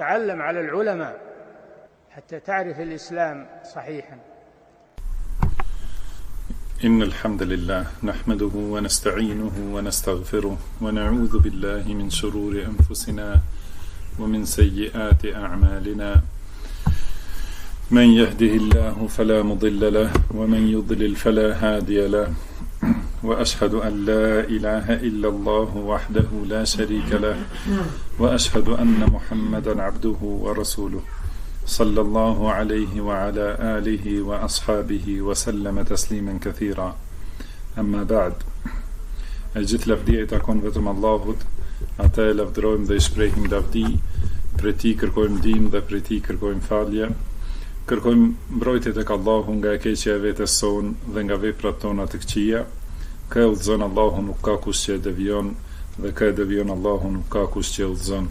تعلم على العلماء حتى تعرف الإسلام صحيحا. إن الحمد لله نحمده ونستعينه ونستغفره ونعوذ بالله من شرور أنفسنا ومن سيئات أعمالنا. من يهده الله فلا مضل له ومن يضلل فلا هادي له، وأشهد أن لا إله إلا الله وحده لا شريك له، وأشهد أن محمدا عبده ورسوله صلى الله عليه وعلى آله وأصحابه وسلم تسليما كثيرا. أما بعد. E gjithë lavdia I takon vetëm Allahut, ata e lavdërojmë dhe I shprehim lavdi, prej Tij kërkojmë ndihmë dhe prej Tij kërkojmë falje. Kërkojmë mbrojtje tek Allahu nga e keqja e vetes son dhe nga veprat tona të këqija. Kë udhëzon Allahu nuk ka kush që e devion, dhe kë e devion Allahu nuk ka kush që e udhëzon.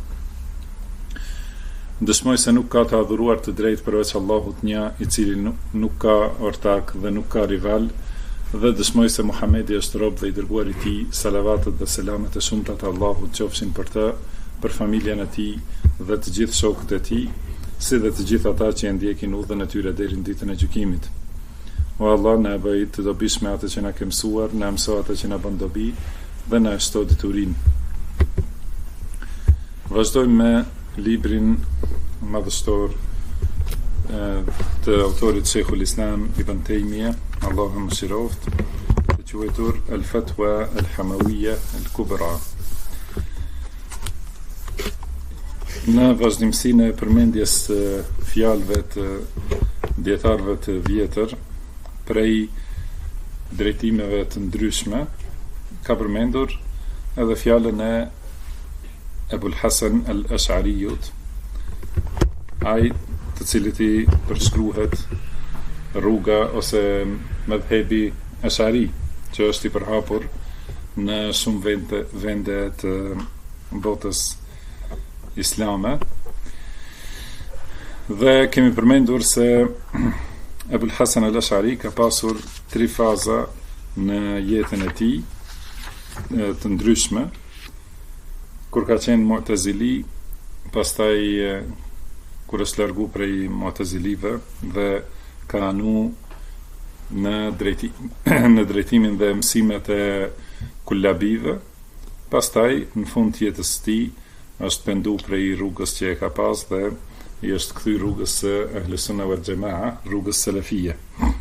Dëshmoj se nuk ka të adhuruar të drejtë përveç Allahut një, I cili nuk ka ortak dhe nuk ka rival, dhe dëshmoj se Muhamedi është rob dhe I dërguar I Tij. Salavatet dhe selamet e shumta të Allahut qofshin për të, për familjen e Tij dhe të gjithë shokët e Tij, si dhe të gjithë ata që e ndjekin udhën e tyre deri në ditën e gjykimit. O Allah, na e bëj të dobishme atë që na ke mësuar, na mëso atë që na bën dobi dhe na shto diturinë. Vazhdojmë me librin madhështor të autorit Sheikhul Islam Ibn Taymiyah, Allahu mëshiroft, të quajtur Al-Fatwa Al-Hamawiyya Al-Kubra. Në vazhdimsinë e përmendjes të fjalëve të dietarëve të vjetër prej drejtimeve të ndryshme, ka përmendur edhe fjalën e Ebul Hasan al-Ash'ariyut, ai të cilit I përshkruhet rruga ose madhhebi Ash'ari, që është I përhapur në shumë vende të botës islame. Dhe kemi përmendur se Ebul Hasan al-Ash'ari ka pasur 3 faza në jetën e tij të ndryshme, kur ka qenë Mu'tazili, pastaj kur është largu prej Mu'tazilive dhe ka anu në drejtimin dhe mësimet e kullabive, pastaj në fund të jetës së tij është pendu prej rrugës që e ka pas dhe I është kthy rrugës së Ahlus Sunna wal Jamaa, rrugës salafie.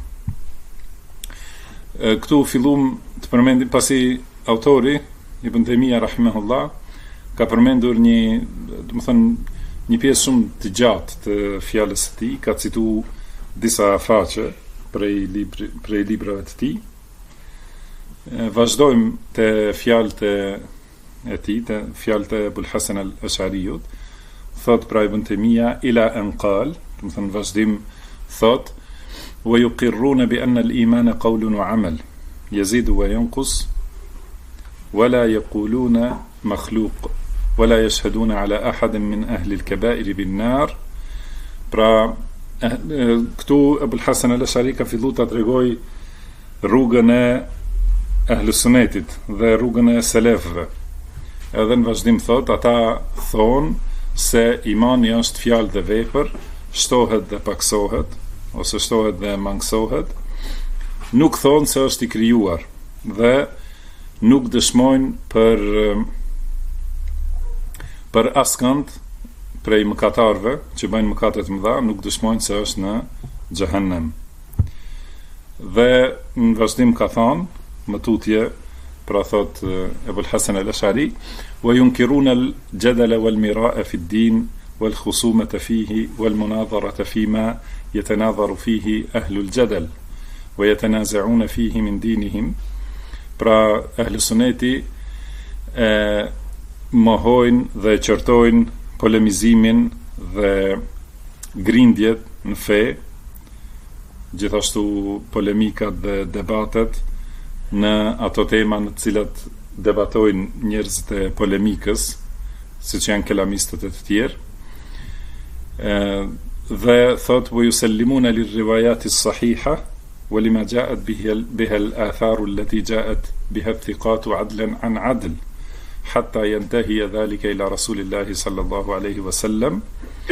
Këtu fillum të përmendim, pasi autori Ibn Taymiyah rahimahullah ka përmendur një pjesë shumë të gjatë të fjalës së tij, ka citu disa faqe prej librave të tij. Vazhdojmë te fjalët e tij, te fjalët e Ebul Hasan al-Ash'ariyut. Thot pra Ibn Taymiyah ila an qal, do të thënë vazhdim, thot wa yuqirruna bi anna al-iman qawlun wa amal yazidu wa yanqus wa la yaquluna makhluq wa la yashhaduna ala ahadin min ahli al-kaba'ir bin nar. Pra këtu Ebul Hasan al-Ash'ari ka filluar ta tregoj rrugën e Ahlus Sunnetit dhe rrugën e selefëve. Edhe në vazhdim thot, ata thonë se imani është fjalë dhe vepër, shtohet dhe paksohet, ose shtohet dhe mangësohet, nuk thonë se është I krijuar dhe nuk dëshmojnë për askënd prej mëkatarëve që bëjnë mëkate të mëdha, nuk dëshmojnë se është në xhehenem. Dhe në vazhdim ka thonë, më tutje, pra thot Ebul Hasan al-Ash'ari, wa yunkiruna al-jadala wal-mira'a fi ad-din wal-khusumata fihi wal-munadharata fima yatanadharu fihi ahlu al-jadal wa yatanaza'una fihi min dinihim. Pra ahlu sunneti mohojnë dhe qortojnë polemizimin dhe grindjet në fe, gjithashtu polemikat dhe debatet në ato tema në të cilat debatojnë njerëzit e polemikës, siç janë kelamistët e të tjerë. Dhe thot wa yusallimuna lirriwayat as-sahiha wa lima ja'at biha al-athar allati ja'at biha thiqat 'adlan 'an 'adl hatta yantahi dhalika ila rasulillahi sallallahu alaihi wasallam.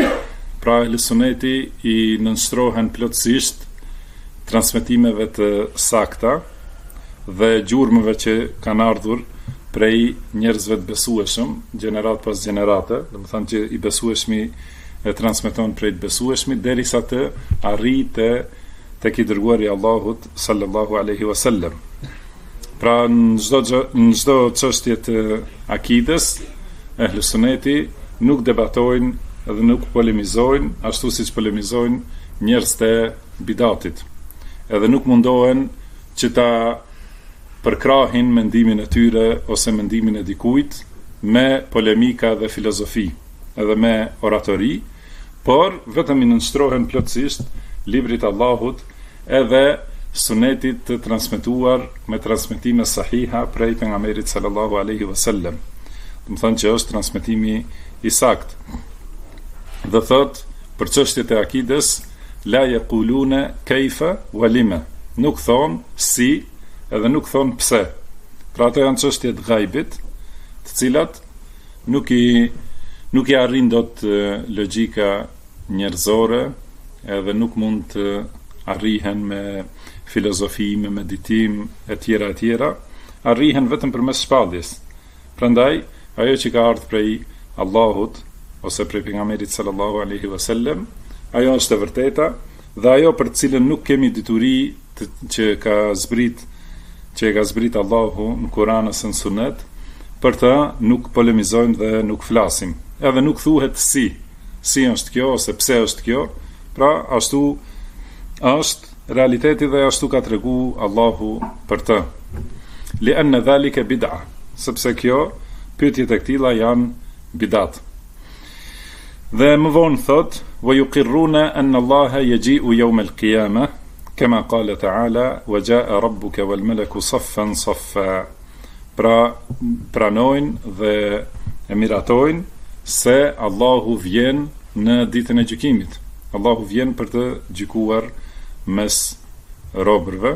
Pra Ehlusuneti i nënshtrohen plotësisht transmetimeve të sakta dhe gjurmëve që kanë ardhur prej njerëzve të besueshëm, gjenerat pas gjenerate, do të thonë që i besueshmi e transmeton prej të besueshmit derisa të arrijë tek i dërguari i Allahut sallallahu alaihi wasallam. Pra në çdo çështje të akides, Ehlusuneti nuk debatojnë edhe nuk polemizojnë ashtu siç polemizojnë njerëz të bidatit. Edhe nuk mundohen që ta përkrahin mendimin e tyre ose mendimin e dikujt me polemika dhe filozofi, edhe me oratori, por vetëm i nënshtrohen plotësisht librit Allahut edhe sunetit të transmetuar me transmetime sahiha prej pejgamberit sallallahu alaihi wasallam. Do të thonë që është transmetimi i sakt. Dhe thot për çështjet e akides, la yaquluna kayfa wa lima. Nuk thon si edhe nuk thon pse. Pra ato janë çështje të ghaibit, të cilat nuk i arrin dot logjika njerëzore, edhe nuk mund të arrihen me filozofi, me meditim e tjera, arrihen vetëm përmes shpalljes. Prandaj ajo që ka ardhur prej Allahut ose prej pejgamberit sallallahu alaihi wasallam, ajo është e vërteta dhe ajo për të cilën nuk kemi dituri që e ka zbrit Allahu në Kur'an ose në Sunet, për të nuk polemizojmë dhe nuk flasim. Edhe nuk thuhet si është kjo ose pse është kjo, pra ashtu është realiteti dhe ashtu ka tregu Allahu për të. Li'anna dhalika bid'a, sepse kjo pyetjet e këtilla janë bidat. Dhe më vonë thot, wa yuqirruna anna Allaha yaji'u yawm al-qiyamah, kama qala ta'ala, wa ja'a rabbuka wal malaku saffan saffa. Pra pranojnë dhe e miratojnë se Allahu vjen në ditën e gjykimit. Allahu vjen për të gjykuar mes robërve.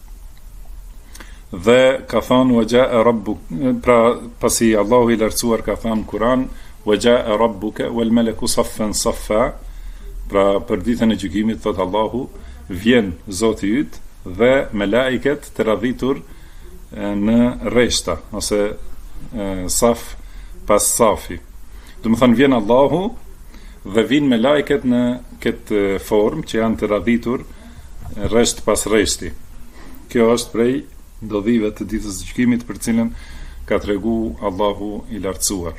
Dhe ka thënë wa ja'a rabbuk, pra pasi Allahu i lartësuar ka thënë Kur'an wa ja'a rabbuka wal malaku saffan saffa, pra për ditën e gjykimit thot Allahu vjen Zoti yt dhe melaiket të radhitur në rreshta ose saf pas safi. Do të thonë vjen Allahu dhe vijnë melaiket në këtë formë që janë të radhitur rresht pas rreshti. Kjo është prej ndodhive të ditës së gjykimit për cilën ka tregu Allahu i lartësuar.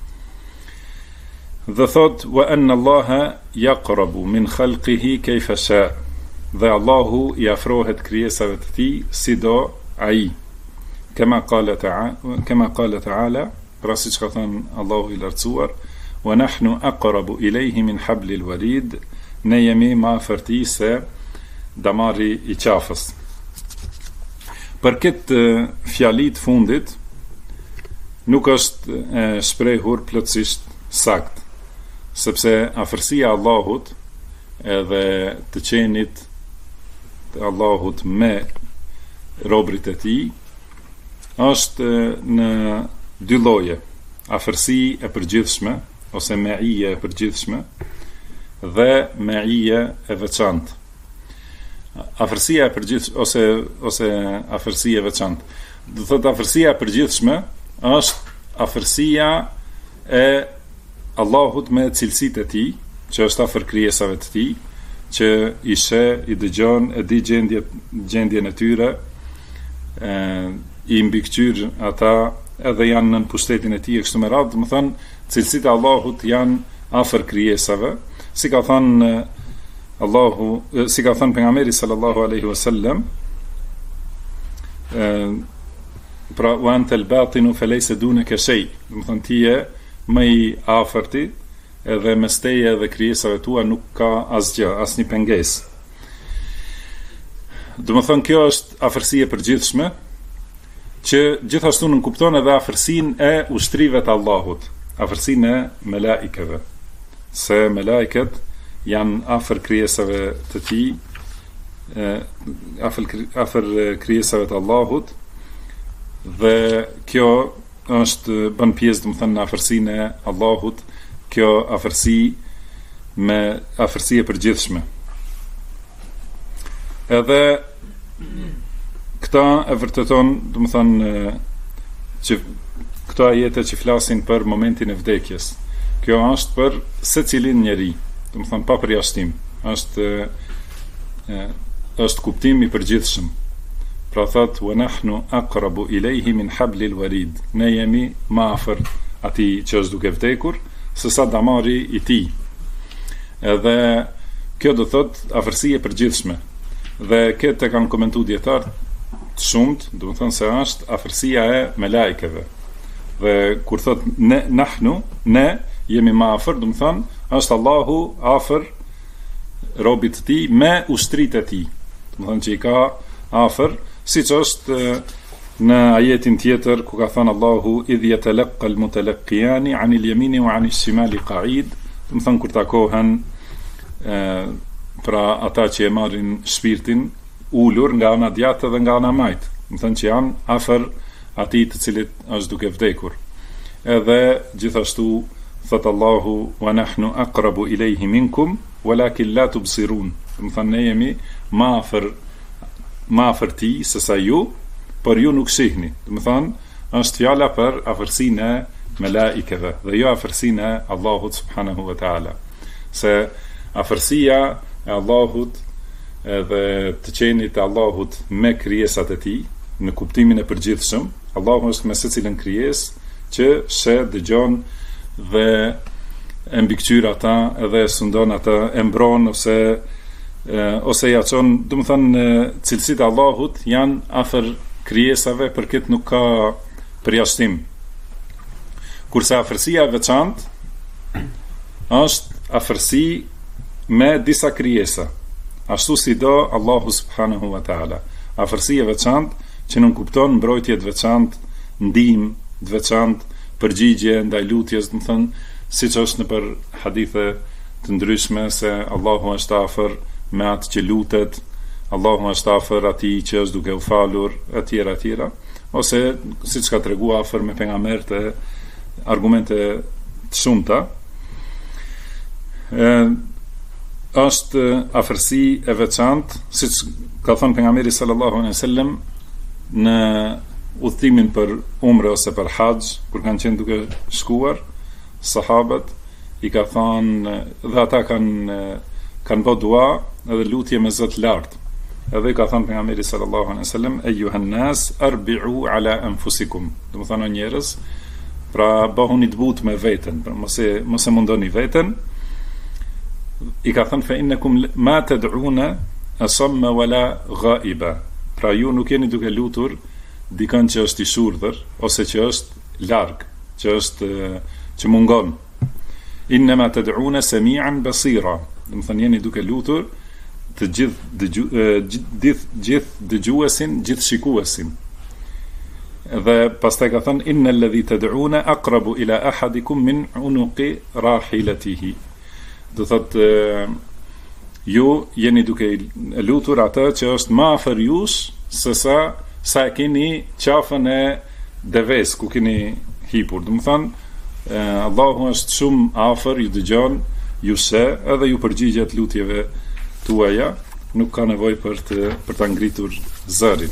Dhe thot wa anna Allaha yaqrabu min khalqihi kayfa sha. Dhe Allahu i afrohet krijesave të tij sido ai. Kama qala ta'ala, pra siç ka thënë Allahu i lartësuar, wa nahnu aqrabu ilayhi min hablil warid, ne jemi më afër tij se damari i qafës. Për këtë fjalit fundit nuk është shprehur plotësisht sakt, sepse afërsia e Allahut edhe të qenit të Allahut me robrit e tij është në dy lloje: afërsi e përgjithshme ose me'ije e përgjithshme dhe me'ije e veçantë. Afërsia e përgjithshme ose afërsia e veçantë. Do thotë afërsia e përgjithshme është afërsia e Allahut me cilësitë e tij, që është afër krijesave të tij, që i sheh, i dëgjon, e di gjendjen e tyre, i mbikëqyr ata, edhe janë në pushtetin e tij e kështu me radhë. Do të thonë cilësitë e Allahut janë afër krijesave, si ka thënë Allahu, si ka thënë pejgamberi sallallahu alaihi wasallam, pra wa anta al-batinu falaysa dunaka shay. Do të thonë ti je më i afërti, edhe mes teje dhe krijesave tua nuk ka asgjë, asnjë pengesë. Do të thonë kjo është afërsia e përgjithshme, që gjithashtu nënkupton edhe afërsinë e ushtrive të Allahut, afërsinë e melaikeve, se melaiket janë afër krijesave të tij, afër krijesave të Allahut, dhe kjo është bën pjesë, do të thënë, në afërsinë e Allahut. Kjo afërsi me afërsi e përgjithshme. Edhe këta e vërteton, do të thonë, që këto ajete që flasin për momentin e vdekjes. Kjo është për secilin njeri, do të thonë pa përjashtim. Është kuptim i përgjithshëm. Pra thot wa nahnu aqrabu ilayhi min hablil warid. Ne jemi më afër atij që është duke vdekur se sa damari i tij. Edhe kjo do thot afërsi e përgjithshme. Dhe këtë kanë komentuar dietar të shumt, do të thonë se është afërsia e melajkeve. Dhe kur thot ne nahnu, ne jemi më afër, do të thonë është Allahu afër robit të tij me ushtritë e tij. Do të thonë që i ka afër, siç është në ajetin tjetër ku ka thënë Allahu idh yatalaqqa al-mutalaqqiyan 'an al-yamini wa 'an al-shimali qa'id, do të thonë kur takohen pra ata që e marrin shpirtin ulur nga ana djathtë dhe nga ana majt, do të thonë që janë afër atij të cilit është duke vdekur. Edhe gjithashtu thot Allahu wa nahnu aqrabu ilayhi minkum walakin la tubsirun, do të thonë ne jemi më afër ti se sa ju, por ju nuk shihni. Do të thonë është fjala për afërsinë e melaikeve dhe jo afërsinë e Allahut subhanahu wa taala. Se afërsia e Allahut edhe të qenit e Allahut me krijesat e tij në kuptimin e përgjithshëm, Allahu është me secilën krijesë që sheh, dëgjon dhe e mbikëqyr ata edhe sundon ata, e mbron ose ja çon, do të thonë cilësitë e Allahut janë afër krijesave, për këtë nuk ka përjashtim. Kurse afërsia e veçantë është afërsi me disa krijesa, ashtu si do Allahu subhanahu wa taala. Afërsia e veçantë që nuk kupton mbrojtje të veçantë, ndihmë të veçantë, përgjigje ndaj lutjes, do të thonë siç është në për hadithe të ndryshme se Allahu është afër me atë që lutet, Allahu është afër atij që është duke u falur, etj. Ose siç ka treguar afër me pejgamberët e argumente të shumta. Është afërsi e veçantë, siç ka thënë pejgamberi sallallahu alaihi wasallam në udhëtimin për umre ose për haxh, kur kanë qenë duke shkuar, sahabët i ka thënë dhe ata kanë bë dua edhe lutje me Zot lart. Edhe i ka thënë pejgamberi sallallahu alaihi wasallam ayyuhan nas arbi'u ala anfusikum. Do të thonë njerëz, pra bëhuni të butë me veten, pra mos e mundoni veten. I ka thënë fa innakum ma tad'una asamma wala ghaiba. Pra ju nuk jeni duke lutur dikën që është i shurdhër ose që është larg, që mungon. Innama tad'una sami'an basira. Do të thonë jeni duke lutur të gjithë dëgjuesin, gjithë shikuesin. Dhe pastaj ka thënë innal ladhi tad'una aqrabu ila ahadikum min unuqi rahilatihi. Do thotë ju jeni duke lutur atë që është më afër jush se sa keni qafën e deves ku keni hipur. Do të thonë Allahu është shumë afër, ju dëgjon, ju sheh edhe ju përgjigjet lutjeve tuaja, nuk ka nevojë për ta ngritur zërin.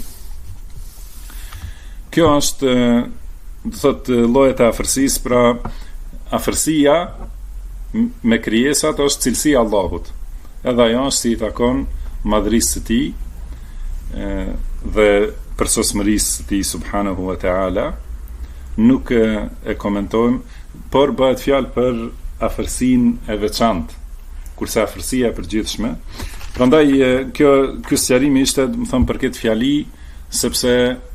Kjo është, do thotë, llojet e afërsisë, pra afërsia me krijesat është cilësia e Allahut. Edhe ajo është si i takon madhrisë së tij dhe përsosmërisë së tij subhanahu wa taala. Nuk e komentojmë, por bëhet fjalë për afërsinë e veçantë, kurse afërsia e përgjithshme. Prandaj ky sqarimi ishte, më thënë, për këtë fjali, sepse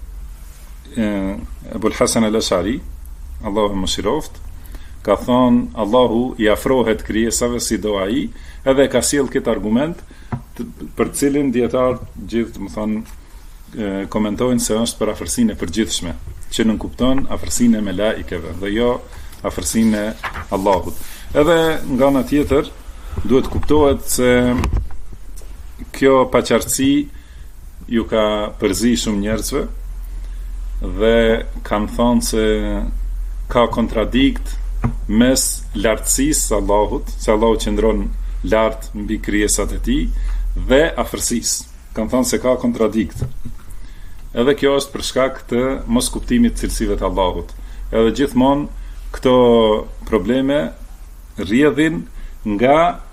Ebul Hasan al-Ash'ari, Allahu më shiroft, ka thonë Allahu i afrohet krijesave si do ai, edhe ka sjell këtë argument për cilin dietar gjithë, më thonë, komentojnë se është për afërsinë e përgjithshme, që nuk kupton afërsinë e melaikeve dhe jo afërsinë e Allahut. Edhe nga ana tjetër duhet kuptohet se kjo paqartësi ju ka përzi shumë njerëzve dhe kanë thonë se ka kontradikt mes lartësisë së Allahut, se Allahu qëndron lart mbi krijesat e tij, dhe afërsisë. Kan thënë se ka kontradikt. Edhe kjo është për shkak të mos kuptimit të cilësive të Allahut. Edhe gjithmonë këto probleme rrjedhin nga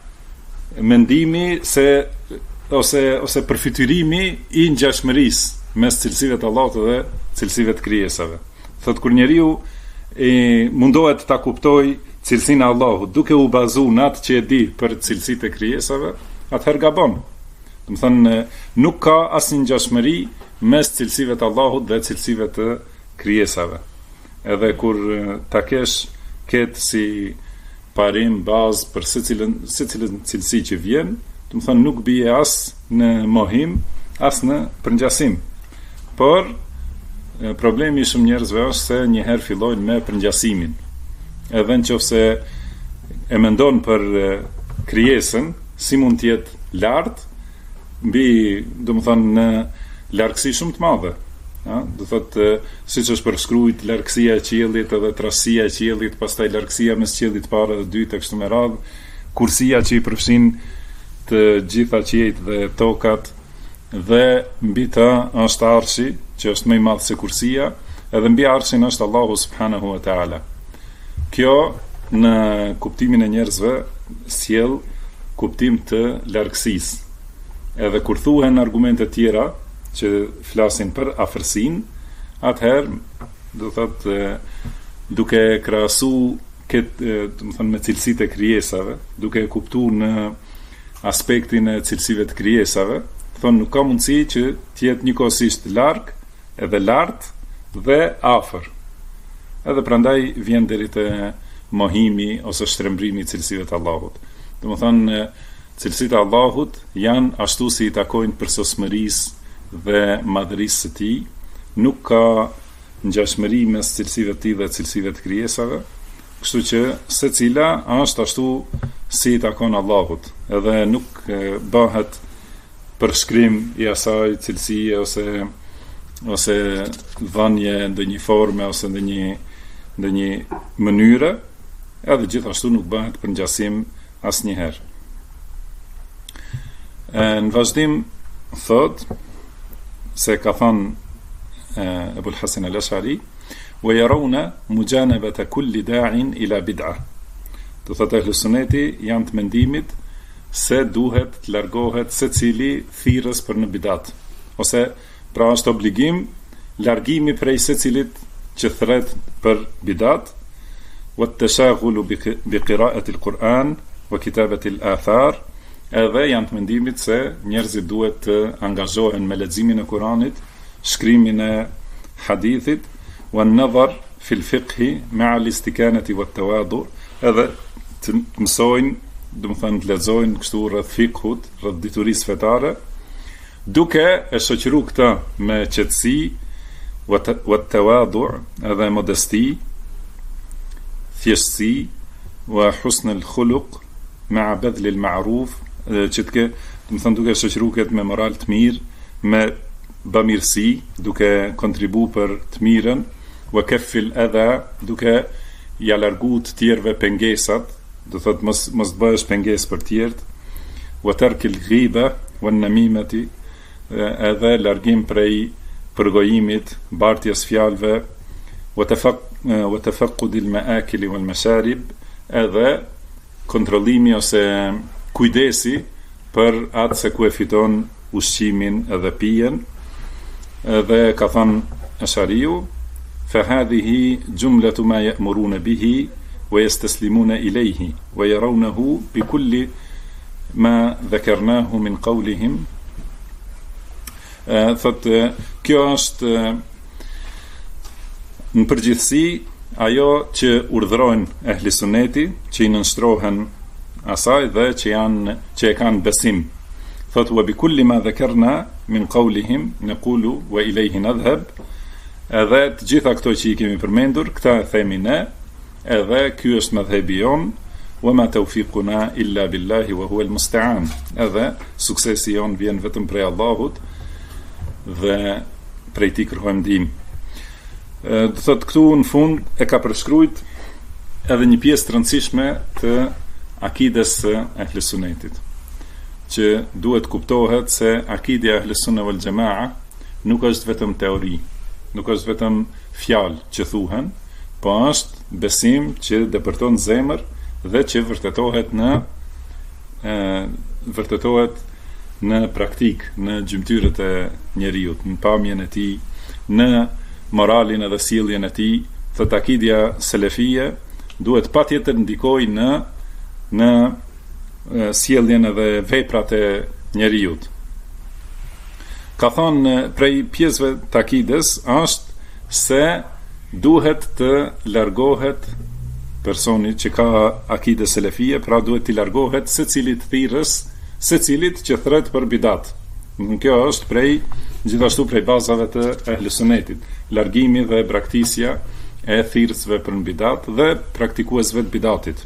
mendimi ose përfytyrimi i ngjashmërisë mes cilësive të Allahut dhe cilësive të krijesave. Thotë kur njeriu mundohet ta kuptoj cilësinë e Allahut duke u bazuar në atë që e di për cilësitë e krijesave, atëherë gabon. Do të thënë nuk ka asnjë ngjashmëri mes cilësive të Allahut dhe cilësive të krijesave. Edhe kur ta kesh këtë si parim bazë për secilën cilësi që vjen, do të thënë nuk bie as në mohim, as në përngjasim. Por problemi i shumë njerëzve është se njëherë fillojnë me përngjasimin. Edhe nëse e mendon për krijesën, si mund të jetë lart mbi, domethënë në largësi shumë të madhe. Do thotë siç është përshkruajt largësia e qiellit edhe trashësia e qiellit, pastaj largësia mes qiellit të parë dhe dytë kështu me radhë, kursia që i përfshin të gjitha qiejt dhe tokat, dhe mbi të është arshi, që është më i madh se kursia, edhe mbi arshin është Allahu subhanahu wa taala. Kjo në kuptimin e njerëzve sjell kuptim të largësisë. Edhe kur thuhen argumente tjera që flasin për afërsinë, atëherë do thotë duke krahasu këtë, do të thënë me cilësitë e krijesave, duke kuptuar në aspektin e cilësive të krijesave, thonë nuk ka mundësi që të jetë njëkohësisht larg, edhe lart dhe afër. Edhe prandaj vjen deri te mohimi ose shtrembrimi i cilësive të Allahut. Domethënë cilësitë e Allahut janë ashtu si i takojnë përsosmërisë dhe madhërisë së tij, nuk ka ngjashmëri mes cilësive të tij dhe cilësive të krijesave, kështu që secila është ashtu si i takon Allahut, edhe nuk bëhet përshkrim i asaj cilësie ose dhënje ndonjë forme ose ndonjë mënyre, edhe gjithashtu nuk bëhet përngjasim asnjëherë. Në vazhdim thot se ka thënë Ebul Hasan al-Ash'ari, wa yarawna mujanabata kulli da'in ila bid'ah. Do thotë ehli sunneti janë të mendimit se duhet të largohet secili thirrës për në bidat, ose pra është obligim largimi prej secilit që thret për bidat, wa at-tashaghulu bi qira'ati al-Quran wa kitabati al-athar. Edhe janë të mendimit se njerëzit duhet të angazhohen me leximin e Kuranit, shkrimin e hadithit, wa an-nadhar fi al-fiqh ma'a al-istikanati wa at-tawadu, edhe të mësojnë, do të thënë të lexojnë kështu rreth fiqhut, rreth diturisë fetare, duke e shoqëruar këtë me qetësi, wa at-tawadu, edhe modesti, thjeshtësi, wa husn al-khuluq ma'a badl al-ma'ruf, që të ke, do të thënë duke shoqëruar me moral të mirë, me bamirësi, duke kontribuar për të mirën, wa kaffil adha, duke ja largu të tjerëve pengesat, do thotë mos të bëhesh pengesë për të tjerët, wa tarkil ghiba wan namimati, edhe largim prej përgojimit, bartjes fjalëve, wa tafaqqud al-ma'akil wal masharib, edhe kontrollimi ose kujdesi për atë se ku e fiton ushqimin edhe pijen. Dhe ka thënë Ashariu, fa hadhihi jumlatu ma ya'muruna bihi wa yastaslimuna ilayhi wa yarawnahu bi kulli ma dhakarnahu min qawlihim. Thotë kjo është në përgjithësi ajo që urdhërojnë ehli sunneti, që i nënshtrohen asaj dhe që e kanë besim. Thotë wa bi kulli ma dhakarna min qawlihim naqulu wa ilayhi nadhhab. Edhe të gjitha këto që i kemi përmendur, këta e themi ne, edhe ky është madhhabi jon, wa ma tawfiquna illa billahi wa huwa al-musta'an. Edhe suksesi jon vjen vetëm prej Allahut dhe prej tij kërkojmë ndihmë. Do thotë këtu në fund e ka përshkruajt edhe një pjesë të rëndësishme të akides së Ahlus Sunnetit, që duhet kuptohet se akidja e Ahlus Sunne wal Jamaa nuk është vetëm teori, nuk është vetëm fjalë që thuhen, po është besim që depërton zemër dhe që vërtetohet në praktik, në gjymtyrët e njeriut, në pamjen e tij, në moralin edhe sjelljen e tij. Thot akidja selefie duhet patjetër ndikojë në sjelljen edhe veprat e njeriut. Ka thonë prej pjesëve të akides është se duhet të largohet personi që ka akide selefie, pra duhet të largohet secilit thirrës, secilit që thret për bidat. Kjo është gjithashtu prej bazave të Ahlus Sunnetit, largimi dhe braktisja e thirrësve për bidat dhe praktikuesve të bidatit.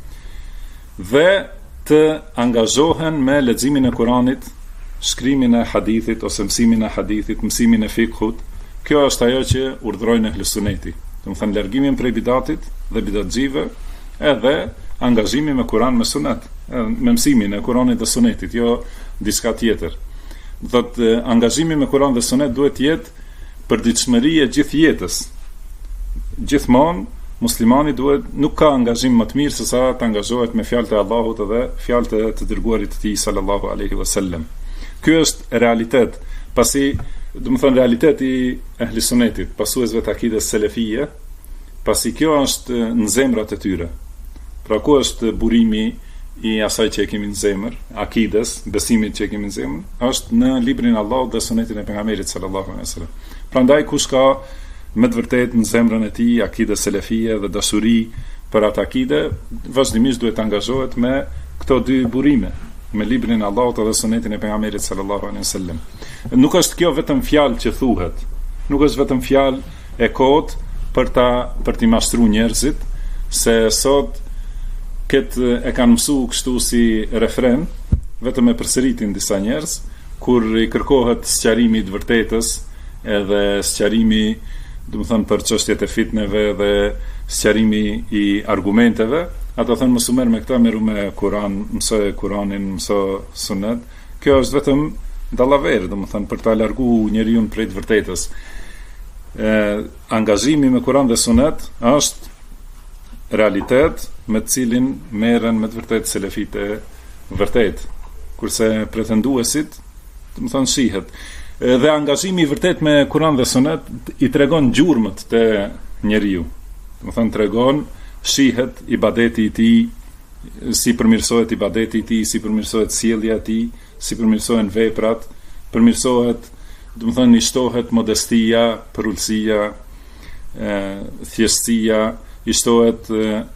Dhe të angazhohen me leximin e Kuranit, shkrimin e hadithit ose mësimin e hadithit, mësimin e fikhut. Kjo është ajo që urdhrojnë Ahlus Sunneti. Do të thënë largimin prej bidatit dhe bidatxhive, edhe angazhimi me Kur'an me Sunet, me mësimin e Kur'anit dhe Sunetit, jo diçka tjetër. Do të angazhimi me Kur'an dhe Sunet duhet të jetë përditshmëri e gjithë jetës. Gjithmonë muslimani nuk ka angazhim më të mirë se sa të angazhohet me fjalët e Allahut dhe fjalët e të dërguarit të tij sallallahu alaihi wasallam. Ky është realitet, pasi do të thënë realiteti i Ahlus Sunnetit, pasuesve të akides selefie, pasi kjo është në zemrat e tyre. Pra ku është burimi i asaj që e kemi në zemër, akides, besimit që e kemi në zemër, është në librin e Allahut dhe sunetin e pejgamberit sallallahu alaihi wasallam. Prandaj kush ka me të vërtetë në zemrën e tij akide selefie dhe dashuri për atë akide, vazhdimisht duhet të angazhohet me këto dy burime, me librin e Allahut dhe sunetin e pejgamberit sallallahu alaihi wasallam. Nuk është kjo vetëm fjalë që thuhet, nuk është vetëm fjalë e kot për t'i mashtruar njerëzit, se sot këtë e kanë mësu kështu si refren, vetëm e përsëritin disa njerëz, kur i kërkohet sqarimi i të vërtetës, edhe sqarimi, do të thënë, për çështjet e fitneve dhe sqarimi i argumenteve, ata thënë mos u merr me këtë, merru me Kur'an, mësoj Kur'anin, mësoj Sunet. Kjo është vetëm dallaver, do të thënë, për ta larguar njeriu prej të vërtetës. Angazhimi me Kur'an dhe Sunet është realitet me të cilin merren me të vërtetë selefit e vërtet, kurse pretenduesit, do të thënë, shihet. Dhe angazhimi i vërtet me Kur'an dhe Sunet i tregon gjurmët të njeriu. Do të thënë, tregon, shihet ibadeti i tij, si përmirësohet ibadeti i tij, si përmirësohet sjellja e tij, si përmirësohen veprat, përmirësohet, do të thënë, i shtohet modestia, përulësia, thjeshtësia, i shtohet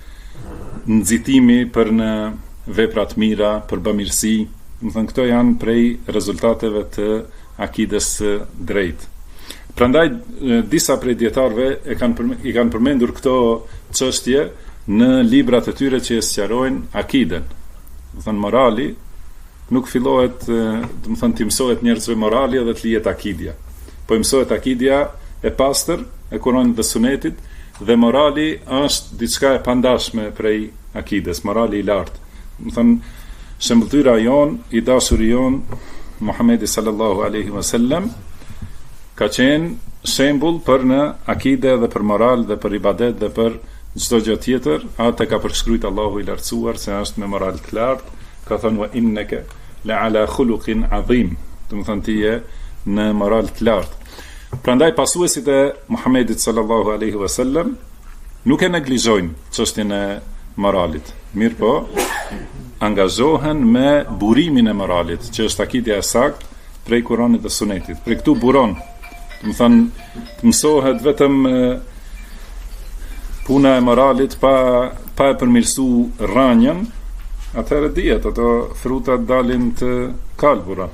nxitimi për në veprat mira, për bamirësi. Do të thënë, këto janë prej rezultateve të akides drejt. Prandaj disa prej dietarëve i kanë përmendur këto çështje në librat e tyre që sqarojnë akiden. Do të thënë, morali nuk fillohet, do të thënë, të mësohet njerëzve morali edhe të lihet akidja. Po mësohet akidja e pastër, e Kuranit dhe Sunetit, dhe morali është diçka e pandashme prej akides, morali i lartë. Do të thënë, shembulltyra jon, i dashuri jon, Muhamedi sallallahu alaihi wasallam, ka qenë shembull për në akide dhe për moral dhe për ibadet dhe për çdo gjë tjetër. Atë ka përshkruajtur Allahu i lartësuar se është me moral të lartë, ka thënë wa innaka la ala khuluqin azim, do të thënë ti je në moral të lartë. Prandaj pasuesit e Muhamedit sallallahu alaihi wasallam nuk e neglizhojnë çështjen e moralit. Mirë po, angazhohen me burimin e moralit, që është akidja e saktë prej Kuranit dhe Sunetit. Për këtu buron, do të thënë, të mësohet vetëm puna e moralit pa e përmirësu rranjën, atëherë dihet, ato frutat dalin të kalbura.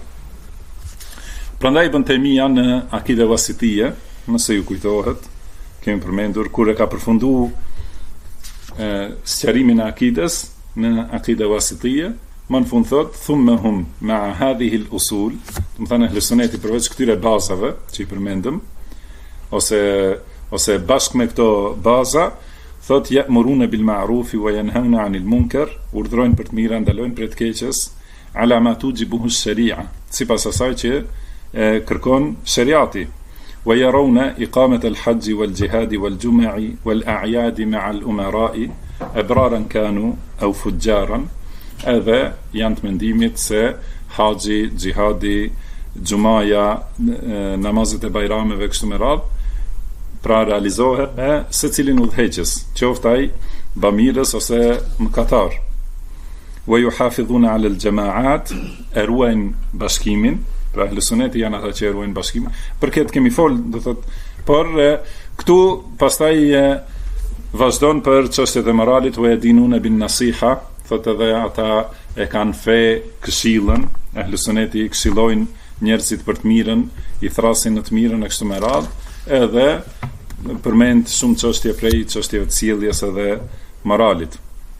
Prandaj Ibn Taymija në akide wasitije, nëse ju kujtohet, kemi përmendur, kur e ka përfunduar sqarimin e akides në akide wasitije, më në fund thot, thummehum ma'a hadhihi al-usul, do të thënë Ahlus Sunneti përveç këtyre bazave që i përmendëm, ose bashkë me këto baza, thot ya'muruna bil ma'ruf wa yanhauna 'anil munkar, urdhrojnë për të mirë, ndalojnë për të keqes, ala ma tujibuhu ash-shari'a, sipas asaj që kërkon shariati. Wa yarawna iqamat al-hajj wal-jihad wal-jum'a wal-a'yad ma'a al-umara'i abraran kanu aw fujjaran, edhe janë të mendimit se haxhi, xhihadi, xumaja, namazet e bajrameve kështu me radhë, pra realizohet me secilin udhëheqës, qoftë ai bamirës ose mëkatar. Wa yuhafidhuna 'ala al-jama'at, e ruajnë bashkimin, pra ahlusuneti janë ata që e ruajnë bashkimin. Për këtë kemi fol, do thot, por këtu pastaj vazhdon për çështjet e moralit, wa yadinuna bin nasiha, thot edhe ata e kanë fe këshillën, ahlusuneti këshillojnë njerëzit për të mirën, i thrasin në të mirën e kështu me radhë, edhe përmend shumë çështje prej çështjeve të sjelljes edhe moralit.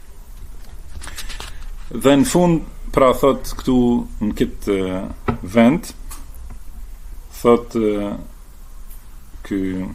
Dhe në fund, pra thot këtu në këtë vend, thot ky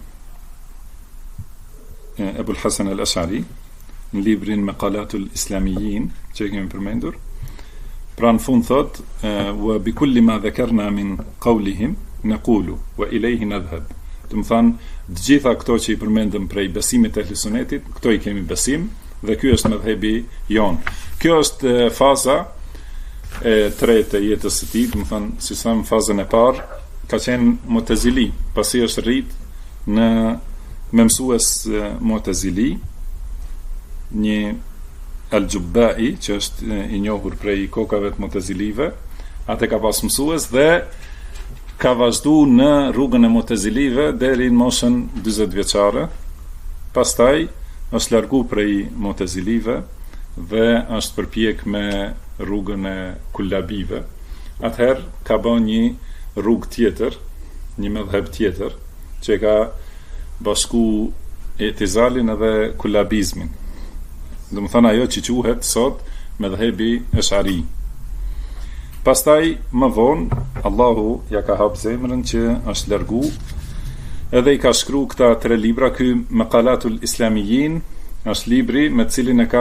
Ebul Hasan al-Ash'ari në librin Maqalatul Islamiyyin që kemi përmendur, pra në fund thot wa bi kulli ma dhakarna min qawlihim naqulu wa ilayhi nadhhab. Do të thonë, të gjitha këto që i përmendëm prej besimit të ehlusunetit, këto i kemi besim dhe ky është mëdhëbi jon. Kjo është faza e tretë e jetës së tij, do të thonë, si sa në fazën e parë ka qenë Mu'tazili, pasi është rrit në mësues Mu'tazili, një Al-Jubba'i, që është i njohur prej kokave të Mu'tazilive, atë ka pas mësues dhe ka vazhdu në rrugën e Mu'tazilive deri në moshën 40 vjeçare. Pastaj është largu prej Mu'tazilive dhe është përpjek me rrugën e Kullabive. Atëherë ka bën një rrugë tjetër, një mëdhëb tjetër, që ka bashku I'tizalin edhe Kullabizmin. Do të thonë ajo që quhet sot mëdhëbi Ash'ari. Pastaj më vonë Allahu ja ka hap zemrën që është largu edhe i ka shkruar këta 3 libra. Ky Maqalatul Islamiyyin është libri me cilin e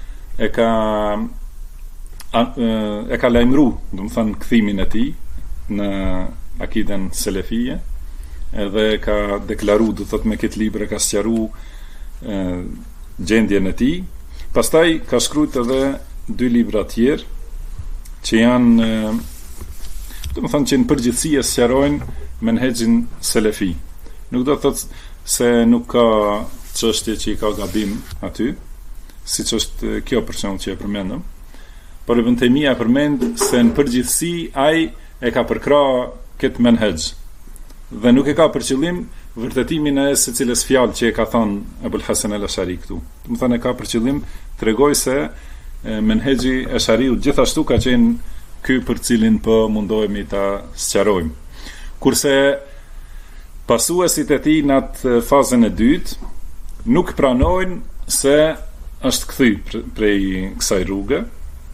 ka lajmëru, do të thënë, kthimin e tij në akiden selefie, edhe ka deklaruar, do thotë, me këtë libër ka sqaruar gjendjen e tij. Pastaj ka shkruar edhe 2 libra tjerë që janë, do të thonë, që në përgjithësi e sqarojnë menhexhin selefi. Nuk do të thotë se nuk ka çështje që i ka gabim aty, siç është kjo për shembull që e përmendëm, por Ibn Taymija përmend se në përgjithësi ai e ka përkrahë këtë menhexh dhe nuk e ka për qëllim vërtetimin e secilës fjalë që e ka thënë Ebul Hasan al-Ash'ari këtu. Do të thonë, e ka për qëllim tregoj se menhexhi Ash'ariut gjithashtu ka qenë ky për cilin po mundohemi ta sqarojmë. Kurse pasuesit e tij në atë fazën e dytë nuk pranojnë se është kthy prej kësaj rruge.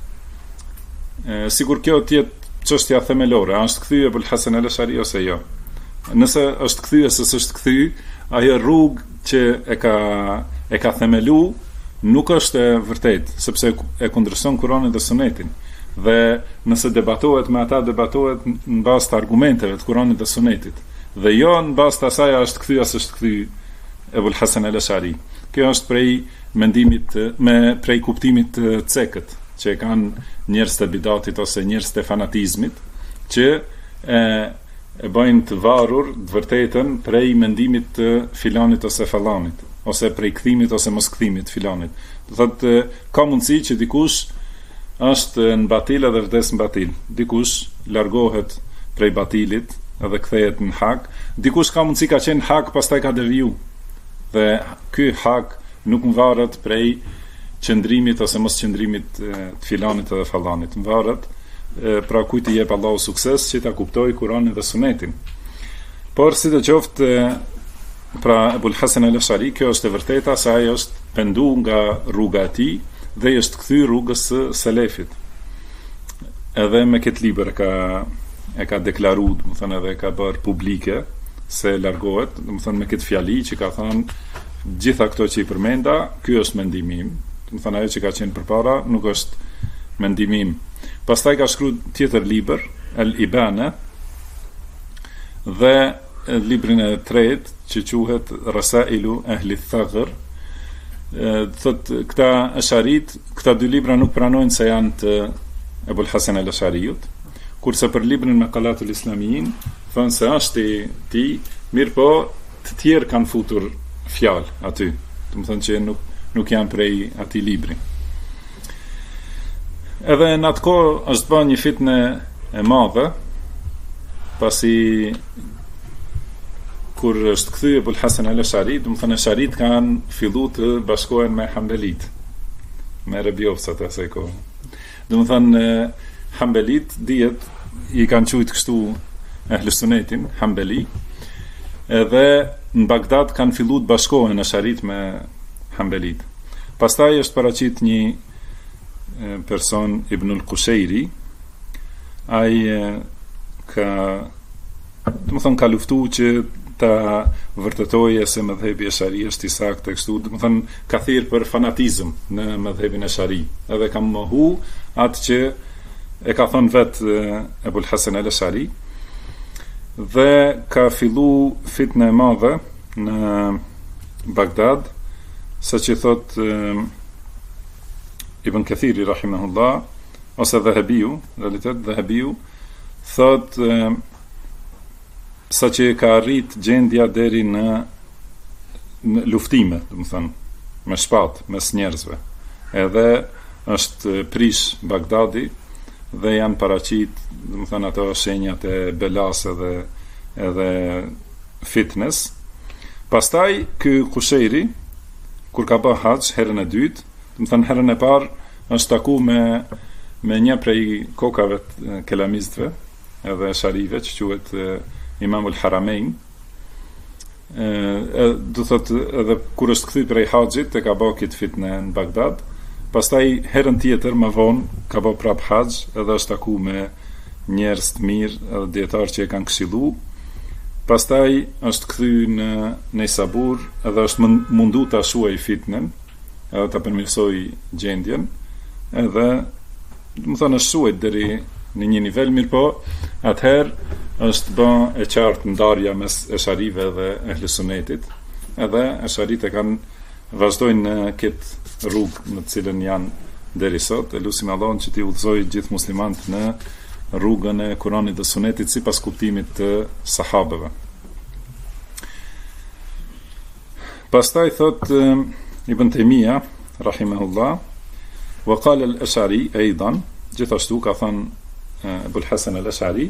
Sigur kjo tjetë çështja themelore, a është kthy Ebul Hasan al-Ash'ari ose jo. Nëse është kthy ose s'është kthy, ajo rrugë që e ka themelu nuk është e vërtet, sepse e kundërshton Kur'anin dhe Sunetin. Dhe nëse debatohet me ata, debatohet në bazë të argumenteve të Kur'anit dhe Sunetit, dhe jo në bazë të asaj a është kthy ose s'është kthy Ebul Hasan al-Ash'ari. Kjo është prej kuptimit të cekët që e kanë njerëz të bidatit ose njerëz të fanatizmit, që e bëjnë të varur të vërtetën prej mendimit të filanit ose fallanit, ose prej kthimit ose mos kthimit filanit. Do thotë, ka mundësi që dikush është në batil edhe vdes në batil, dikush largohet prej batilit edhe kthehet në hak, dikush ka mundësi ka qenë hak pastaj ka deviju, dhe ky hak nuk varet prej qëndrimit ose mos qëndrimit të filanit edhe fallanit, varet pra kujt i jep Allahu sukses që ta kuptoj Kur'anin dhe Sunetin. Por sidoqoftë, pra Ebul Hasan al-Ash'ari, kjo është e vërteta se ai është pendu nga rruga e tij dhe është kthy rrugës së selefit. Edhe me këtë libër e ka deklaruar, do të thënë, edhe ka bërë publike se largohet, do të thënë, me këtë fjali që ka thënë gjitha këto që i përmenda, ky është mendimi im. Do të thonë ajo që ka qenë përpara nuk është mendimi im. Pastaj ka shkruar tjetër libër, Al-Ibana, dhe librin e tretë që quhet Rasailu Ahli Thaghr. Thot këta Asharit, këta dy libra nuk pranojnë se janë të Ebul Hasan al-Ashariut, kurse për librin Maqalatul Islamiyin thonë se është i tij, mirë po të tjerë kanë futur fjalë aty, do të thonë që nuk janë prej atij libri. Edhe në atë kohë është bërë një fitnë e madhe, pasi kur është kthyer Ebul Hasan al-Ashari, do të thonë Asharit kanë filluar të bashkohen me Hanbelit, me Rebjovsat e asaj kohë. Do të thonë Hanbelit dihet i kanë thujt kështu Ahlus Sunnetin, Hanbeli, edhe në Bagdad kanë filluar të bashkohen Asharit me Hanbelit. Pastaj është paraqit një person Ibnul Kushairi, ai ka luftu që ta vërtetoje se mëdhëbi Ashari është i saktë kështu, do të thonë ka thirr për fanatizëm në mëdhëbin Ashari, edhe ka mohu atë që e ka thënë vetë Ebul Hasan al-Ashari, dhe ka fillu fitnë e madhe në Bagdad, sa që thot Ibn Kathiri rahimahullah, ose Dhahabiu, realitet Dhahabiu, thot sa që ka arrit gjendja deri në luftime, do të thonë, me shpatë, mes njerëzve. Edhe është prish Bagdadi dhe janë paraqit, do të thonë, ato shenjat e belas edhe fitnes. Pastaj ky Kushairi, kur ka bë hax herën e dytë, do të thonë herën e parë është taku me një prej kokave të kelamistëve, edhe sharive që quhet Imamul Haramein. Do thotë edhe kur është kthy prej haxhit e ka bë këtë fitnë në Bagdad. Pastaj herën tjetër më vonë ka bë prap hax, edhe është taku me njerëz të mirë, edhe dietar që e kanë këshillu. Pastaj është kthy në Neysabur, edhe është mundu ta shuaj fitnën, edhe ta përmirësoj gjendjen, edhe do të thonë është shuajt deri në një nivel, mirë po atëherë është bën e qartë ndarja mes Asharive dhe Ahlus Sunnetit, edhe Asharit e kanë vazhdojnë në këtë rrugë në të cilën janë deri sot. Elusim Allahun që t'i udhëzojë gjithë muslimanët në rrugën e Kuranit dhe Sunetit sipas kuptimit të sahabeve. Pastaj thot Ibn Taymija rahimahullah, wa qala al-Ash'ari aidan, gjithashtu ka thënë Ebul Hasan al-Ash'ari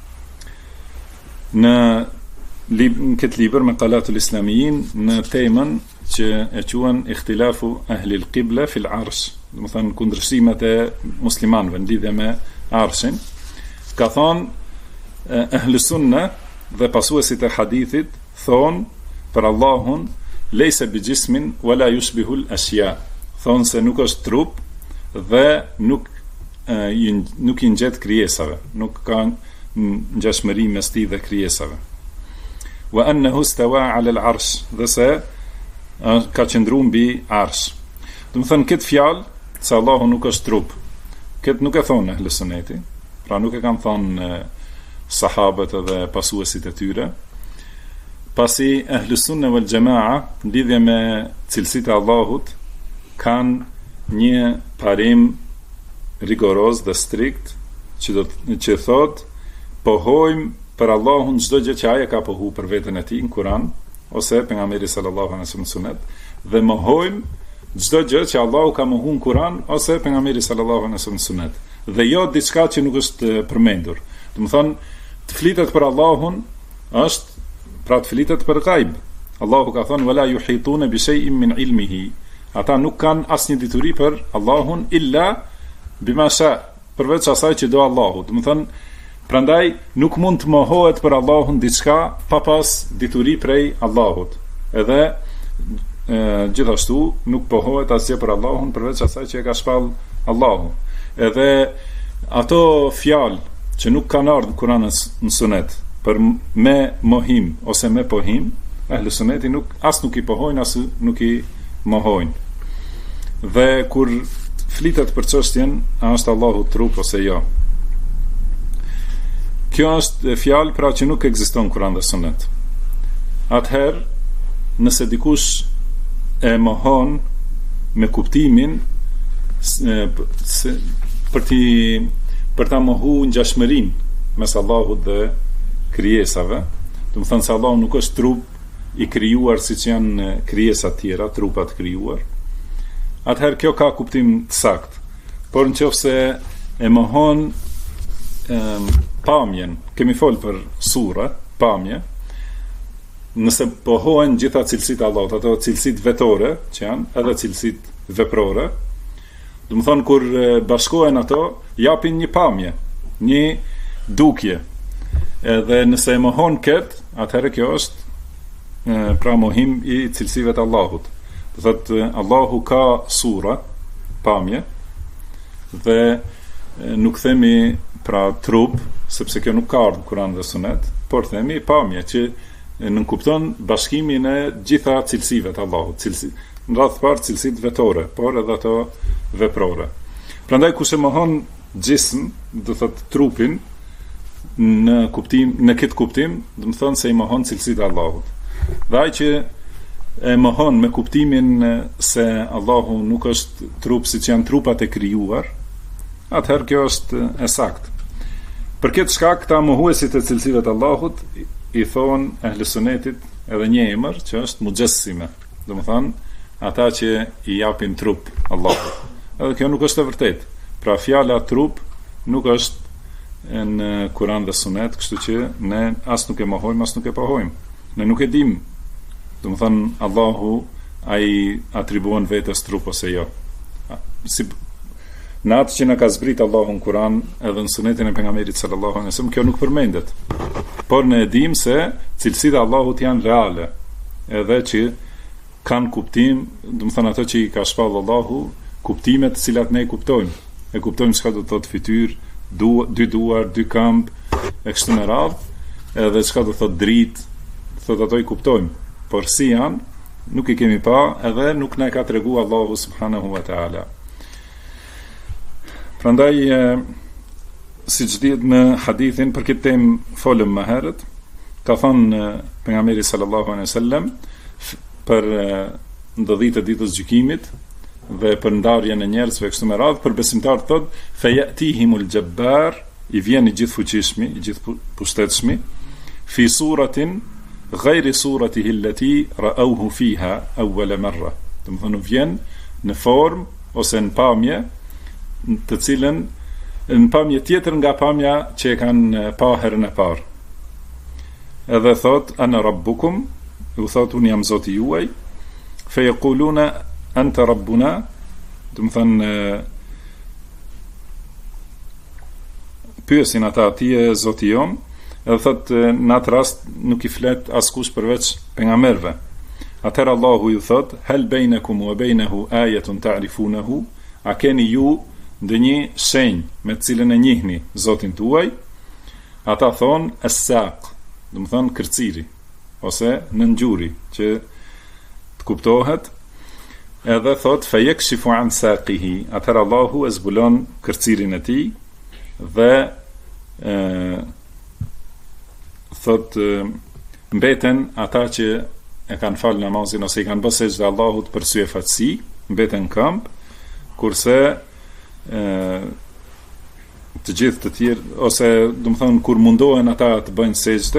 në këtë libër Maqalatul Islamiyin, në temën që e quhen Ikhtilafu Ahli al-Qibla fi al-Arsh, do të thonë kundërshtimet e muslimanëve në lidhje me Arshin. Ka thonë Ahli Sunna dhe pasuesit e hadithit thonë për Allahun lejse bi gjismin wala yushbihu al-ashya, thonë se nuk është trup dhe nuk i ngjet krijesave, nuk ka ngjashmëri mes tij dhe krijesave. Wa annahu istawa ala al-arsh, dhe se ka qëndruar mbi arsh. Do të thënë këtë fjalë se Allahu nuk është trup, këtë nuk e thonë Ahlus Sunneti, pra nuk e kanë thonë sahabët edhe pasuesit e tyre, pasi Ahlus Sunna wal Jamaa në lidhje me cilësitë e Allahut kanë një parim rigoroz dhe strikt që thotë pohojmë për Allahun çdo gjë që ai ka pohu për veten e tij në Kur'an ose pejgamberi sallallahu alaihi wasallam sunet, dhe mohojmë çdo gjë që Allahu ka mohu në Kur'an ose pejgamberi sallallahu alaihi wasallam sunet, dhe jo diçka që nuk është përmendur. Do të thonë të flitet për Allahun është pra të flitet për ghaib. Allahu ka thënë wala yuhituna bi shay'in min ilmihi, ata nuk kanë asnjë dituri për Allahun illa bima sha, përveç asaj që do Allahu. Do të thonë prandaj nuk mund të mohohet për Allahun diçka pa pas dituri prej Allahut. Edhe gjithashtu nuk pohohet asgjë për Allahun përveç asaj që e ka shpall Allahu. Edhe ato fjalë që nuk kanë ardhur në Kur'an në Sunet për me mohim ose me pohim, Ehli Sunneti nuk i pohojnë as nuk i mohojnë. Dhe kur flitet për çështjen, a është Allahu trup ose jo? Kjo është fjalë pra që nuk ekziston Kur'an dhe Sunet. Atëherë, nëse dikush e mohon me kuptimin për ta mohu ngjashmërinë mes Allahut dhe krijesave, do të thonë se Allahu nuk është trup i krijuar siç janë krijesat tjera, trupat krijuar. Atëherë kjo ka kuptim të saktë. Por nëse e mohon pamjen, kemi folë për sura, pamje, nëse pohohen gjitha cilësitë e Allahut, ato cilësitë vetore që janë, edhe cilësitë veprore, do të thonë kur bashkohen ato, japin një pamje, një dukje. Edhe nëse e mohon këtë, atëherë kjo është pra mohim i cilësive të Allahut. Do thotë Allahu ka sura, pamje, dhe nuk themi pra trup, sepse kjo nuk ka ardhur në Kur'an dhe Sunet, por themi pamje që nënkupton bashkimin e gjitha cilësive të Allahut, në radhë parë cilësitë vetore, por edhe ato veprore. Prandaj kush e mohon gjism, do thotë trupin, në këtë kuptim, do të thonë se i mohon cilësitë e Allahut. Dhe ai që e mohon me kuptimin se Allahu nuk është trup siç janë trupat e krijuar, atëherë kjo është e saktë. Për këtë shkak këta mohuesit e cilësive të Allahut i thonë ehli sunnetit edhe një emër që është mujassime. Do të thonë ata që i japin trup Allahut. Edhe kjo nuk është e vërtetë. Pra fjala trup nuk është në Kur'an dhe Sunet, kështu që ne as nuk e mohojmë, as nuk e pohojmë. Ne nuk e dim. Do të thonë Allahu ai atribuon vetes trup ose jo. Në atë që në ka zbrit Allahu në Kur'an edhe në Sunetin e pejgamberit sallallahu alaihi wasallam, kjo nuk përmendet. Por ne e dim se cilësitë e Allahut janë reale, edhe që kanë kuptim, do të thonë ato që i ka shpallë Allahu, kuptime të cilat ne i kuptojmë. E kuptojmë çka do të thotë fytyrë, dy duar, dy këmbë, e kështu me radhë, edhe çka do të thotë dritë, thotë ato i kuptojmë. Por si janë, nuk i kemi pa, edhe nuk na e ka treguar Allahu subhanahu wa taala. Prandaj, si që dihet në hadithin, për këtë temë folëm më herët, ka thënë pejgamberi sallallahu alaihi wasallam për ndodhit e ditës gjykimit dhe për ndarjen e njerëzve kështu me radhë, për besimtarët thotë, fe yatihimul jabbar, i vjen i gjithë fuqishmi, i gjithë pushtetshmi, fi suratin ghayri suratihi allati ra'awhu fiha awwal marra. Do të thonë vjen në formë ose në pamje të cilën në pamje tjetër nga pamja që e kanë pa herën e parë. Edhe thot ana rabbukum, u thot unë jam Zoti juaj, fe yaquluna anta rabbuna, do të thonë pyesin ata ti e Zoti jon, edhe thot në atë rast nuk i flet askush përveç pejgamberëve. Atëherë Allahu ju thot hal bainakum wa bainahu ayatun ta'rifunahu, a keni ju ndë një shenjë me të cilën e njihni Zotin tuaj? Ata thonë as-saq, do të thonë kërciri ose nëngjuri, që të kuptohet. Edhe thot fa yakshifu an saqihi, atëherë Allahu e zbulon kërcirin e tij dhe thot mbeten ata që e kanë falë namazin ose i kanë bërë sejdë Allahut për sy e fatësi, mbeten këmb, kurse të gjithë të tjerë, ose do të thonë kur mundohen ata të bëjnë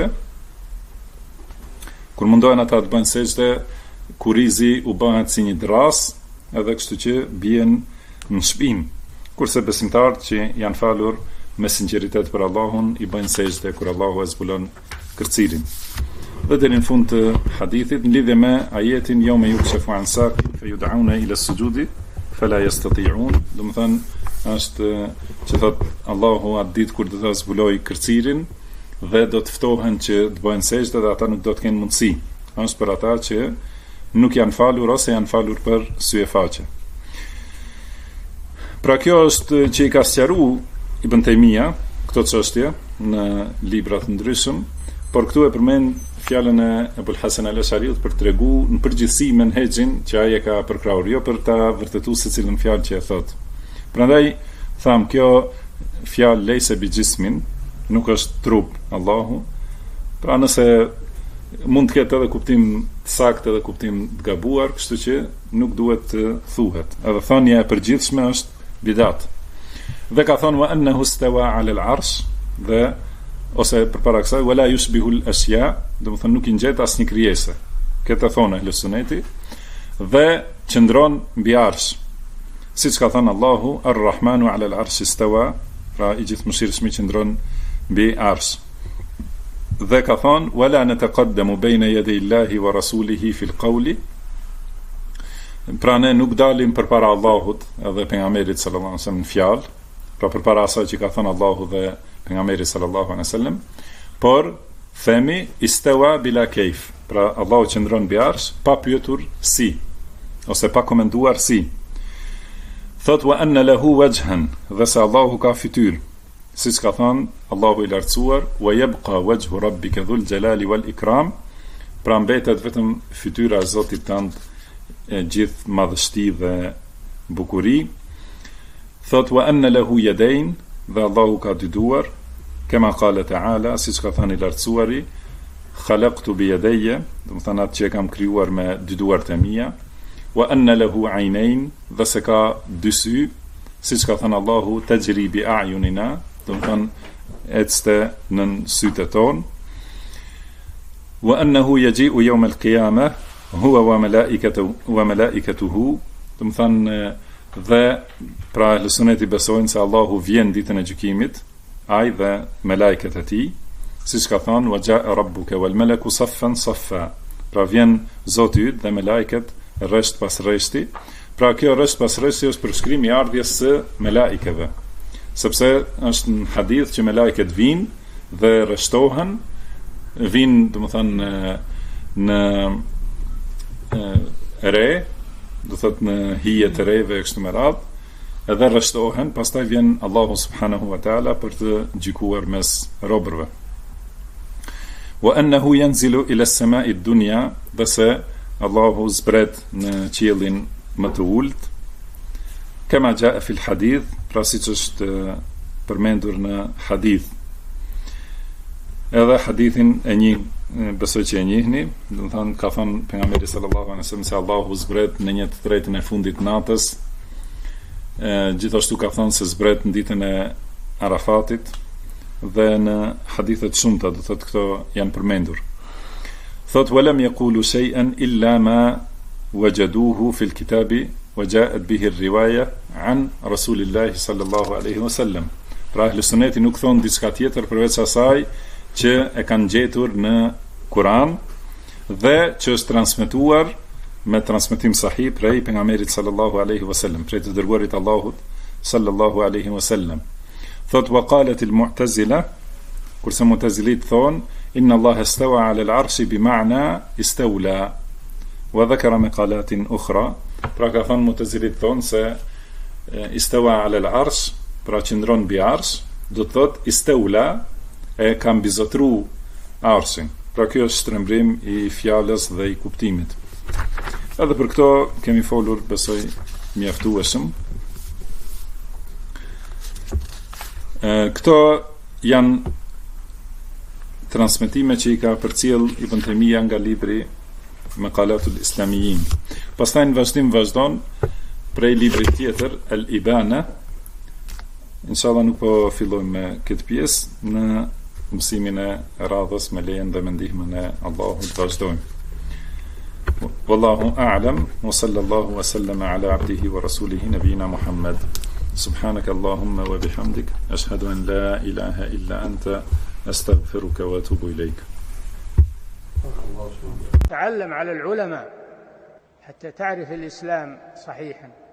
sejdë, kurizi u bëhet si një dras, edhe kështu që bien në shpinë. Kurse besimtarët që janë falur me sinqeritet për Allahun i bëjnë sejdë kur Allahu e zbulon kërcirin. Dhe deri në fund të hadithit në lidhje me ajetin yawma yukshafu an saqin fa yud'auna ila as-sujudi fala yastati'un, do të thonë është që thot Allahu atë ditë kur do të zbuloj kërcirin dhe do të ftohen që të bëjnë sejdë dhe ata nuk do të kenë mundësi. Është për ata që nuk janë falur ose janë falur për sy e faqe. Pra kjo është që i ka sqaruar Ibn Taymija këto çështje në libra të ndryshëm, por këtu e përmend fjalën e Ebul Hasan al-Ash'ariut për treguar në përgjithësi menhexhin që ai e ka përkrahur, jo për ta vërtetuar se cilën fjalë që e thot. Prandaj tham kjo fjalë lejse bi gjismin, nuk është trup Allahu. Pra nëse mund të ketë edhe kuptim të saktë edhe kuptim të gabuar, kështu që nuk duhet të thuhet. Edhe thënia e përgjithshme është bidat. Dhe ka thonë wa annahu istawa 'ala al-'arsh, dhe ose përpara kësaj wala yushbihu al-ashya, do të thonë nuk i ngjet asnjë krijese. Këtë thonë Ahlus Sunneti, dhe qëndron mbi arsh. Siç ka thënë Allahu ar-Rahmanu 'ala al-'arsh istawa, pra i gjithëmshirshmi qëndron mbi arsh. Dhe ka thonë wala nataqaddamu bayna yaday Allahi wa rasulihi fi al-qawli, pra ne nuk dalim përpara Allahut edhe pejgamberit sallallahu alaihi wasallam në fjalë, pra përpara asaj që ka thënë Allahu dhe pejgamberi sallallahu alaihi wasallam, por themi istawa bila kayf, pra Allahu qëndron mbi arsh pa pyetur si, ose pa komentuar si. Thot wa anna lahu wajhan, dhe se Allahu ka fytyrë, siç ka thënë Allahu i lartësuar, wa yabqa wajhu rabbika dhul jalali wal ikram, pra mbetet vetëm fytyra e Zotit tënd e gjithë madhështi dhe bukuri. Thot wa anna lahu yadayn, dhe Allahu ka dy duar, kema qala ta'ala, siç ka thënë i lartësuari, khalaqtu bi yadayya, do të thonë atë që kam krijuar me dy duart e mia, wa anna lahu 'aynayn, dhe se ka dy sy, siç ka thënë Allahu tajri bi a'yunina, do të thonë ecste në sytë tonë, wa annahu yaji'u yawm al-qiyamah huwa wa malaikatuhu, do të thonë dhe pra Ahlus Sunneti besojnë se Allahu vjen ditën e gjykimit, ai dhe melajket e tij, siç ka thënë wa ja'a rabbuka wal malaku saffan saffa, pra vjen Zoti yt dhe melajket rresht pas rreshti. Pra kjo rresht pas rreshti është përshkrim i ardhjes së melajkeve, sepse është në hadith që melajket vinë dhe rreshtohen, vinë do të thonë në re, do thot në hije të reve kështu me radhë, edhe rreshtohen, pastaj vjen Allahu subhanahu wa taala për të gjykuar mes robërve. Wa annahu yanzilu ila as-sama'i ad-dunya, dhe se Allahu zbret në qiellin më të ulët, kama jaa fi al-hadith, pra siç është përmendur në hadith. Edhe hadithin e një besoj që e njihni, do të thonë ka thënë pejgamberi sallallahu alaihi wasallam se Allahu zbret në 1/3 e fundit natës, gjithashtu ka thënë se zbret në ditën e Arafatit, dhe në hadithet shumëta do thotë këto janë përmendur. Thot walam yaqulu shay'an illa ma wajaduhu fi al-kitabi wa ja'at bihi ar-riwaya an rasulillahi sallallahu alaihi wasallam. Pra Ahlus Sunneti nuk thon diçka tjetër përveç asaj që e kanë gjetur në Kur'an dhe që është transmetuar me transmetim sahih prej pejgamberit sallallahu alaihi wasallam, prej të dërguarit Allahut sallallahu alaihi wasallam. Thot wa qalat al-mu'tazila, kurse mu'tazilit thon inna Allah istawa ala al-arshi bi ma'na istawla, wa dhakara maqalatin ukhra. Pra ka thon mu'tazilit thon se istawa ala al-arsh, pra qëndron mbi arsh, do të thot istawla, e kam bizotru arshin. Pra kjo është shtrembrim i fjalës dhe i kuptimit. Edhe për këto kemi folur, besoj, mjaftueshëm. Këto janë transmetime që i ka përcjell Ibn Taymija nga libri Maqalatul Islamiyyin. Pastaj në vazhdim vazhdon prej librit tjetër Al-Ibana. Inshallah nuk po fillojmë me këtë pjesë, në mësimin e radhës me lejen dhe me ndihmën e Allahut vazhdojmë. Wallahu a'lam, wa sallallahu wa sallama ala abdihi wa rasulihi nabiyina Muhammad. Subhanaka Allahumma wa bihamdik, ashhadu an la ilaha illa anta, astaghfiruka wa atubu ilayk. تعلم على العلماء حتى تعرف الإسلام صحيحا.